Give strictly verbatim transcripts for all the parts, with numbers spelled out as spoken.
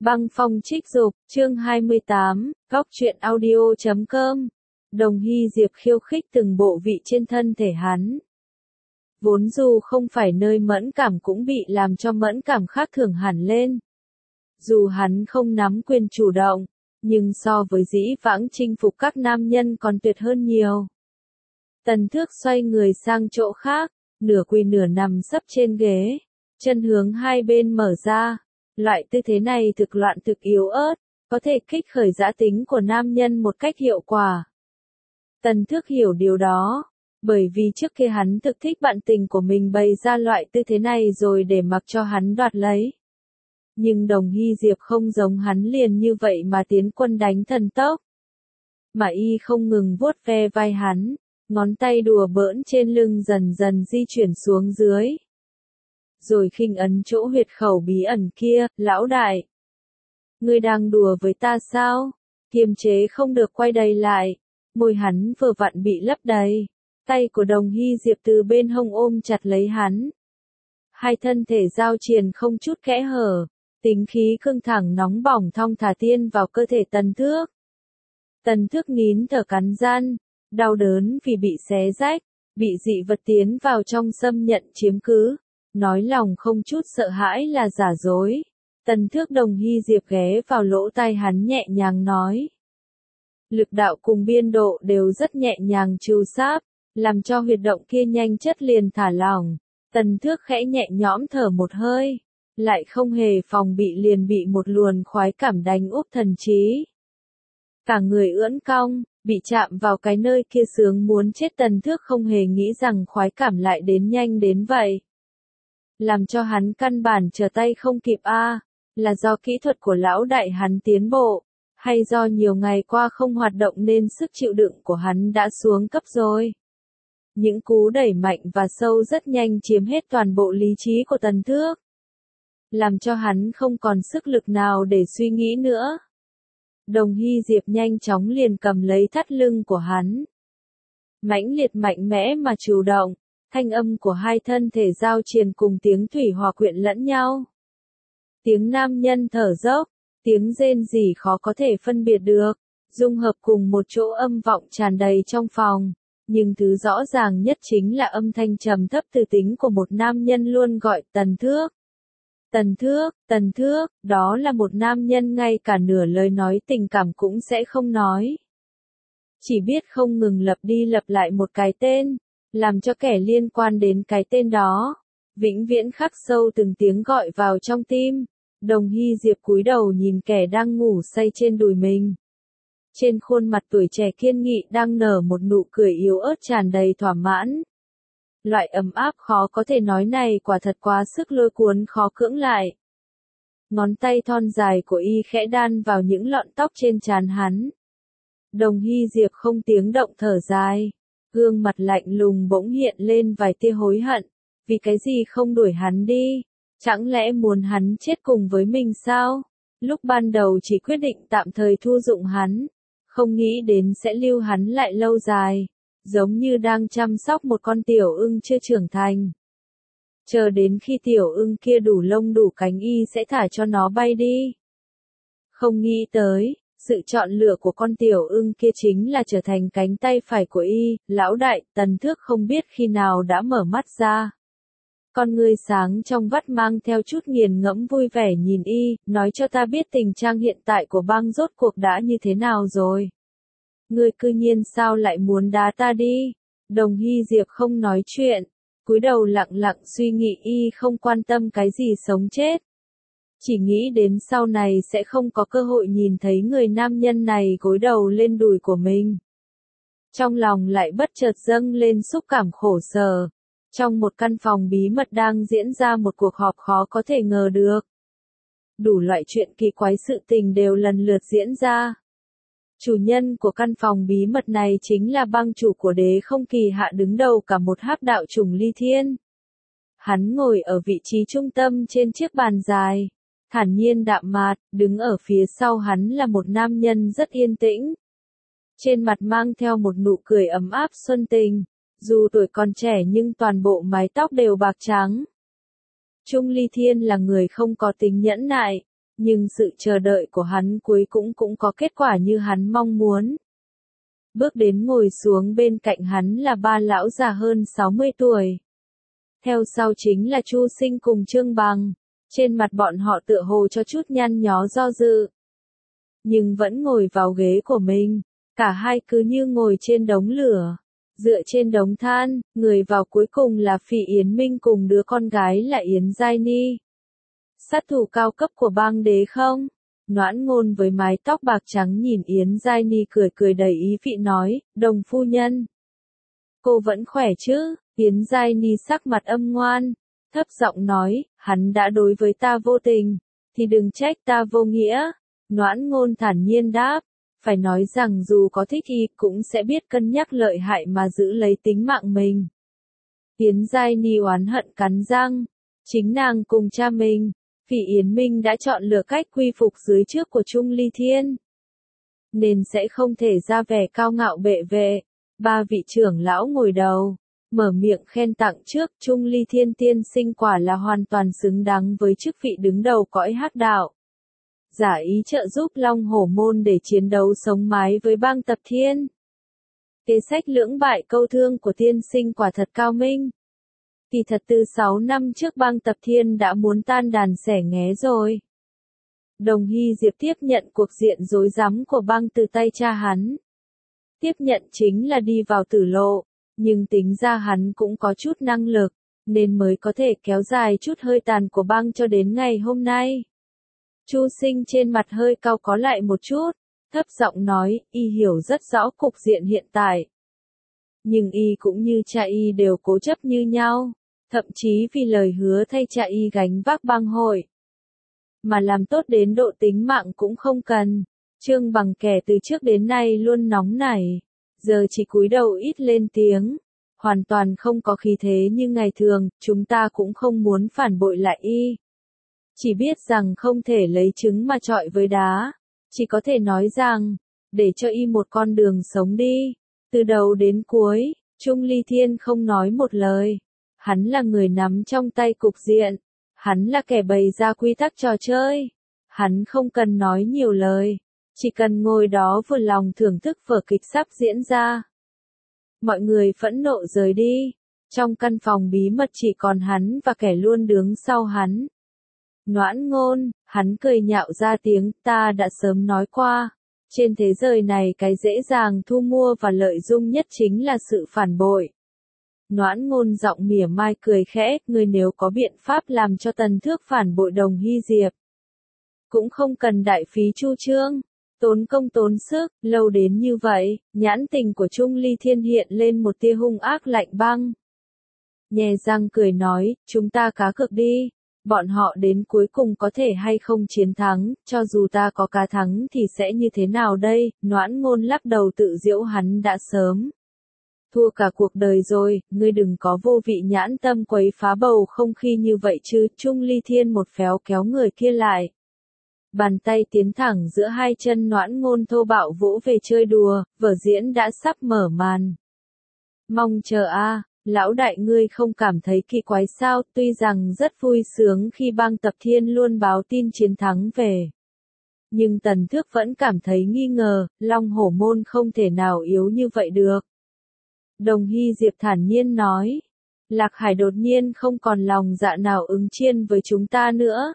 Băng phong trích dục, chương hai mươi tám, góc truyện audio chấm com. Đồng Hy Diệp khiêu khích từng bộ vị trên thân thể hắn. Vốn dù không phải nơi mẫn cảm cũng bị làm cho mẫn cảm khác thường hẳn lên. Dù hắn không nắm quyền chủ động, nhưng so với dĩ vãng chinh phục các nam nhân còn tuyệt hơn nhiều. Tần Thước xoay người sang chỗ khác, nửa quỳ nửa nằm sấp trên ghế, chân hướng hai bên mở ra. Loại tư thế này thực loạn thực yếu ớt, có thể kích khởi dã tính của nam nhân một cách hiệu quả. Tần Thước hiểu điều đó, bởi vì trước kia hắn thực thích bạn tình của mình bày ra loại tư thế này rồi để mặc cho hắn đoạt lấy. Nhưng Đồng Hy Diệp không giống hắn liền như vậy mà tiến quân đánh thần tốc. Mà y không ngừng vuốt ve vai hắn, ngón tay đùa bỡn trên lưng dần dần di chuyển xuống dưới. Rồi khinh ấn chỗ huyệt khẩu bí ẩn kia, lão đại. Ngươi đang đùa với ta sao? Kiềm chế không được quay đầy lại. Môi hắn vừa vặn bị lấp đầy. Tay của Đồng Hy Diệp từ bên hông ôm chặt lấy hắn. Hai thân thể giao triền không chút kẽ hở. Tính khí căng thẳng nóng bỏng thong thả tiên vào cơ thể Tần Thước. Tần Thước nín thở cắn răng, đau đớn vì bị xé rách, bị dị vật tiến vào trong xâm nhận chiếm cứ. Nói lòng không chút sợ hãi là giả dối. Tần Thước Đồng Hy Diệp ghé vào lỗ tai hắn nhẹ nhàng nói. Lực đạo cùng biên độ đều rất nhẹ nhàng trù sáp, làm cho huyệt động kia nhanh chất liền thả lỏng. Tần Thước khẽ nhẹ nhõm thở một hơi, lại không hề phòng bị liền bị một luồn khoái cảm đánh úp thần trí. Cả người ưỡn cong, bị chạm vào cái nơi kia sướng muốn chết. Tần Thước không hề nghĩ rằng khoái cảm lại đến nhanh đến vậy. Làm cho hắn căn bản trở tay không kịp a, à, là do kỹ thuật của lão đại hắn tiến bộ, hay do nhiều ngày qua không hoạt động nên sức chịu đựng của hắn đã xuống cấp rồi. Những cú đẩy mạnh và sâu rất nhanh chiếm hết toàn bộ lý trí của Tần Thước, làm cho hắn không còn sức lực nào để suy nghĩ nữa. Đồng Hy Diệp nhanh chóng liền cầm lấy thắt lưng của hắn. Mãnh liệt mạnh mẽ mà chủ động. Thanh âm của hai thân thể giao triền cùng tiếng thủy hòa quyện lẫn nhau. Tiếng nam nhân thở dốc, tiếng rên rỉ khó có thể phân biệt được, dung hợp cùng một chỗ âm vọng tràn đầy trong phòng. Nhưng thứ rõ ràng nhất chính là âm thanh trầm thấp từ tính của một nam nhân luôn gọi Tần Thước. Tần Thước, Tần Thước, đó là một nam nhân ngay cả nửa lời nói tình cảm cũng sẽ không nói. Chỉ biết không ngừng lặp đi lặp lại một cái tên. Làm cho kẻ liên quan đến cái tên đó, vĩnh viễn khắc sâu từng tiếng gọi vào trong tim. Đồng Hy Diệp cúi đầu nhìn kẻ đang ngủ say trên đùi mình. Trên khuôn mặt tuổi trẻ kiên nghị đang nở một nụ cười yếu ớt tràn đầy thỏa mãn. Loại ấm áp khó có thể nói này quả thật quá sức lôi cuốn khó cưỡng lại. Ngón tay thon dài của y khẽ đan vào những lọn tóc trên trán hắn. Đồng Hy Diệp không tiếng động thở dài. Gương mặt lạnh lùng bỗng hiện lên vài tia hối hận, vì cái gì không đuổi hắn đi, chẳng lẽ muốn hắn chết cùng với mình sao? Lúc ban đầu chỉ quyết định tạm thời thu dụng hắn, không nghĩ đến sẽ lưu hắn lại lâu dài, giống như đang chăm sóc một con tiểu ưng chưa trưởng thành. Chờ đến khi tiểu ưng kia đủ lông đủ cánh y sẽ thả cho nó bay đi. Không nghĩ tới. Sự chọn lựa của con tiểu ưng kia chính là trở thành cánh tay phải của y. Lão đại, Tần Thước không biết khi nào đã mở mắt ra. Con ngươi sáng trong vắt mang theo chút nghiền ngẫm vui vẻ nhìn y, nói cho ta biết tình trạng hiện tại của băng rốt cuộc đã như thế nào rồi. Ngươi cư nhiên sao lại muốn đá ta đi? Đồng Hy Diệp không nói chuyện, cúi đầu lặng lặng suy nghĩ y không quan tâm cái gì sống chết. Chỉ nghĩ đến sau này sẽ không có cơ hội nhìn thấy người nam nhân này gối đầu lên đùi của mình. Trong lòng lại bất chợt dâng lên xúc cảm khổ sở. Trong một căn phòng bí mật đang diễn ra một cuộc họp khó có thể ngờ được. Đủ loại chuyện kỳ quái sự tình đều lần lượt diễn ra. Chủ nhân của căn phòng bí mật này chính là bang chủ của Đế Không Kỳ Hạ đứng đầu cả một hắc đạo chủng Ly Thiên. Hắn ngồi ở vị trí trung tâm trên chiếc bàn dài. Thản nhiên đạm mạc, đứng ở phía sau hắn là một nam nhân rất yên tĩnh. Trên mặt mang theo một nụ cười ấm áp xuân tình, dù tuổi còn trẻ nhưng toàn bộ mái tóc đều bạc trắng. Trung Ly Thiên là người không có tính nhẫn nại, Nhưng sự chờ đợi của hắn cuối cũng cũng có kết quả như hắn mong muốn. Bước đến ngồi xuống bên cạnh hắn là ba lão già hơn sáu mươi tuổi. Theo sau chính là Chu Sinh cùng Trương Bằng. Trên mặt bọn họ tựa hồ cho chút nhăn nhó do dự. Nhưng vẫn ngồi vào ghế của mình. Cả hai cứ như ngồi trên đống lửa. Dựa trên đống than, người vào cuối cùng là Phỉ Yến Minh cùng đứa con gái là Yến Giai Ni. Sát thủ cao cấp của bang đế không? Noãn Ngôn với mái tóc bạc trắng nhìn Yến Giai Ni cười cười đầy ý vị nói, đồng phu nhân. Cô vẫn khỏe chứ? Yến Giai Ni sắc mặt âm ngoan, thấp giọng nói, hắn đã đối với ta vô tình, thì đừng trách ta vô nghĩa. Noãn Ngôn thản nhiên đáp, phải nói rằng dù có thích y cũng sẽ biết cân nhắc lợi hại mà giữ lấy tính mạng mình. Yến Giai Ni oán hận cắn răng, chính nàng cùng cha mình, Phỉ Yến Minh đã chọn lựa cách quy phục dưới trước của Trung Ly Thiên. Nên sẽ không thể ra vẻ cao ngạo bệ vệ. Ba vị trưởng lão ngồi đầu, mở miệng khen tặng trước Trung Ly Thiên tiên sinh quả là hoàn toàn xứng đáng với chức vị đứng đầu cõi hắc đạo. Giả ý trợ giúp Long Hổ Môn để chiến đấu sống mái với bang Tập Thiên. Kế sách lưỡng bại câu thương của tiên sinh quả thật cao minh. Kỳ thật từ sáu năm trước bang Tập Thiên đã muốn tan đàn xẻ nghé rồi. Đồng Hy Diệp tiếp nhận cuộc diện rối rắm của bang từ tay cha hắn. Tiếp nhận chính là đi vào tử lộ, nhưng tính ra hắn cũng có chút năng lực, nên mới có thể kéo dài chút hơi tàn của bang cho đến ngày hôm nay. Chu Sinh trên mặt hơi cau có lại một chút, thấp giọng nói, y hiểu rất rõ cục diện hiện tại. Nhưng y cũng như cha y đều cố chấp như nhau, thậm chí vì lời hứa thay cha y gánh vác bang hội. Mà làm tốt đến độ tính mạng cũng không cần. Trương Bằng kẻ từ trước đến nay luôn nóng nảy, giờ chỉ cúi đầu ít lên tiếng, hoàn toàn không có khí thế như ngày thường, chúng ta cũng không muốn phản bội lại y. Chỉ biết rằng không thể lấy trứng mà chọi với đá, chỉ có thể nói rằng, để cho y một con đường sống đi. Từ đầu đến cuối, Trung Ly Thiên không nói một lời, hắn là người nắm trong tay cục diện, hắn là kẻ bày ra quy tắc trò chơi, hắn không cần nói nhiều lời. Chỉ cần ngồi đó vừa lòng thưởng thức vở kịch sắp diễn ra. Mọi người phẫn nộ rời đi. Trong căn phòng bí mật chỉ còn hắn và kẻ luôn đứng sau hắn. Noãn Ngôn, hắn cười nhạo ra tiếng, ta đã sớm nói qua. Trên thế giới này cái dễ dàng thu mua và lợi dụng nhất chính là sự phản bội. Noãn Ngôn giọng mỉa mai cười khẽ, người nếu có biện pháp làm cho Tần Thước phản bội Đồng Hy Diệp. Cũng không cần đại phí chu trương. Tốn công tốn sức, lâu đến như vậy, nhãn tình của Trung Ly Thiên hiện lên một tia hung ác lạnh băng. Nhè răng cười nói, chúng ta cá cược đi, bọn họ đến cuối cùng có thể hay không chiến thắng, cho dù ta có cá thắng thì sẽ như thế nào đây, Noãn Ngôn lắc đầu tự giễu hắn đã sớm. Thua cả cuộc đời rồi, ngươi đừng có vô vị nhãn tâm quấy phá bầu không khí như vậy chứ, Trung Ly Thiên một phéo kéo người kia lại. Bàn tay tiến thẳng giữa hai chân Noãn Ngôn thô bạo vỗ về chơi đùa, vở diễn đã sắp mở màn. Mong chờ a, lão đại ngươi không cảm thấy kỳ quái sao, tuy rằng rất vui sướng khi bang Tập Thiên luôn báo tin chiến thắng về. Nhưng Tần Thước vẫn cảm thấy nghi ngờ, Long Hổ Môn không thể nào yếu như vậy được. Đồng Hy Diệp thản nhiên nói, Lạc Hải đột nhiên không còn lòng dạ nào ứng chiến với chúng ta nữa.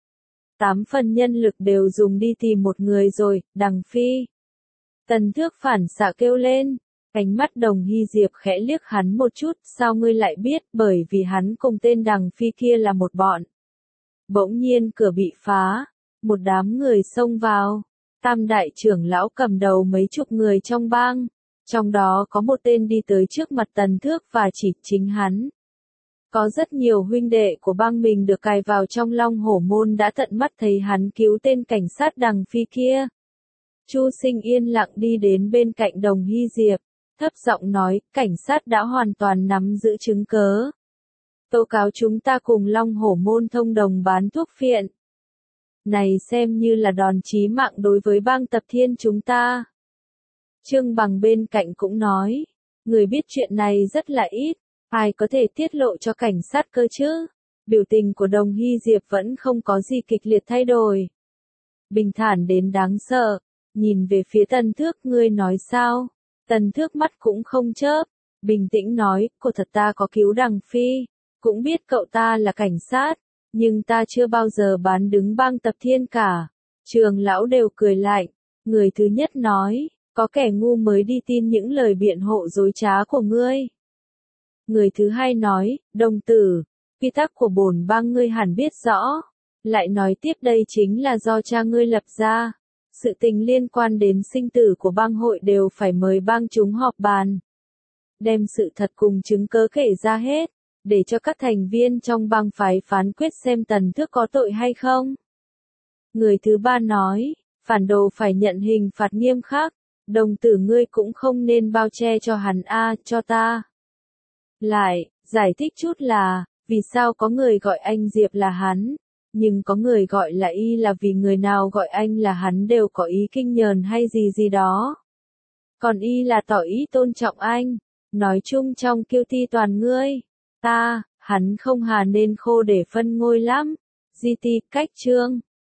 Tám phần nhân lực đều dùng đi tìm một người rồi, Đằng Phi. Tần Thước phản xạ kêu lên, ánh mắt Đồng Hy Diệp khẽ liếc hắn một chút, sao ngươi lại biết, bởi vì hắn cùng tên Đằng Phi kia là một bọn. Bỗng nhiên cửa bị phá, một đám người xông vào, tam đại trưởng lão cầm đầu mấy chục người trong bang, trong đó có một tên đi tới trước mặt Tần Thước và chỉ chính hắn. Có rất nhiều huynh đệ của bang mình được cài vào trong Long Hổ Môn đã tận mắt thấy hắn cứu tên cảnh sát Đằng Phi kia. Chu Sinh yên lặng đi đến bên cạnh Đồng Hy Diệp, thấp giọng nói, cảnh sát đã hoàn toàn nắm giữ chứng cớ. Tố cáo chúng ta cùng Long Hổ Môn thông đồng bán thuốc phiện. Này xem như là đòn chí mạng đối với bang Tập Thiên chúng ta. Trương Bằng bên cạnh cũng nói, người biết chuyện này rất là ít. Ai có thể tiết lộ cho cảnh sát cơ chứ? Biểu tình của Đồng Hy Diệp vẫn không có gì kịch liệt thay đổi. bình thản đến đáng sợ, nhìn về phía Tần Thước, ngươi nói sao? Tần Thước mắt cũng không chớp, bình tĩnh nói, cô thật ta có cứu Đằng Phi, cũng biết cậu ta là cảnh sát, nhưng ta chưa bao giờ bán đứng bang Tập Thiên cả. Trường lão đều cười lạnh, người thứ nhất nói, có kẻ ngu mới đi tin những lời biện hộ dối trá của ngươi. Người thứ hai nói, đồng tử, quy tắc của bổn bang ngươi hẳn biết rõ, lại nói tiếp đây chính là do cha ngươi lập ra. Sự tình liên quan đến sinh tử của bang hội đều phải mời bang chúng họp bàn. Đem sự thật cùng chứng cớ kể ra hết, để cho các thành viên trong bang phái phán quyết xem Tần Thước có tội hay không. Người thứ ba nói, phản đồ phải nhận hình phạt nghiêm khắc, đồng tử ngươi cũng không nên bao che cho hắn a, cho ta. Lại, giải thích chút là, vì sao có người gọi anh Diệp là hắn, nhưng có người gọi là y là vì người nào gọi anh là hắn đều có ý kinh nhờn hay gì gì đó. Còn y là tỏ ý tôn trọng anh, nói chung trong kiêu thi toàn ngươi, ta, hắn không hà nên khô để phân ngôi lắm. giê tê, cách chương.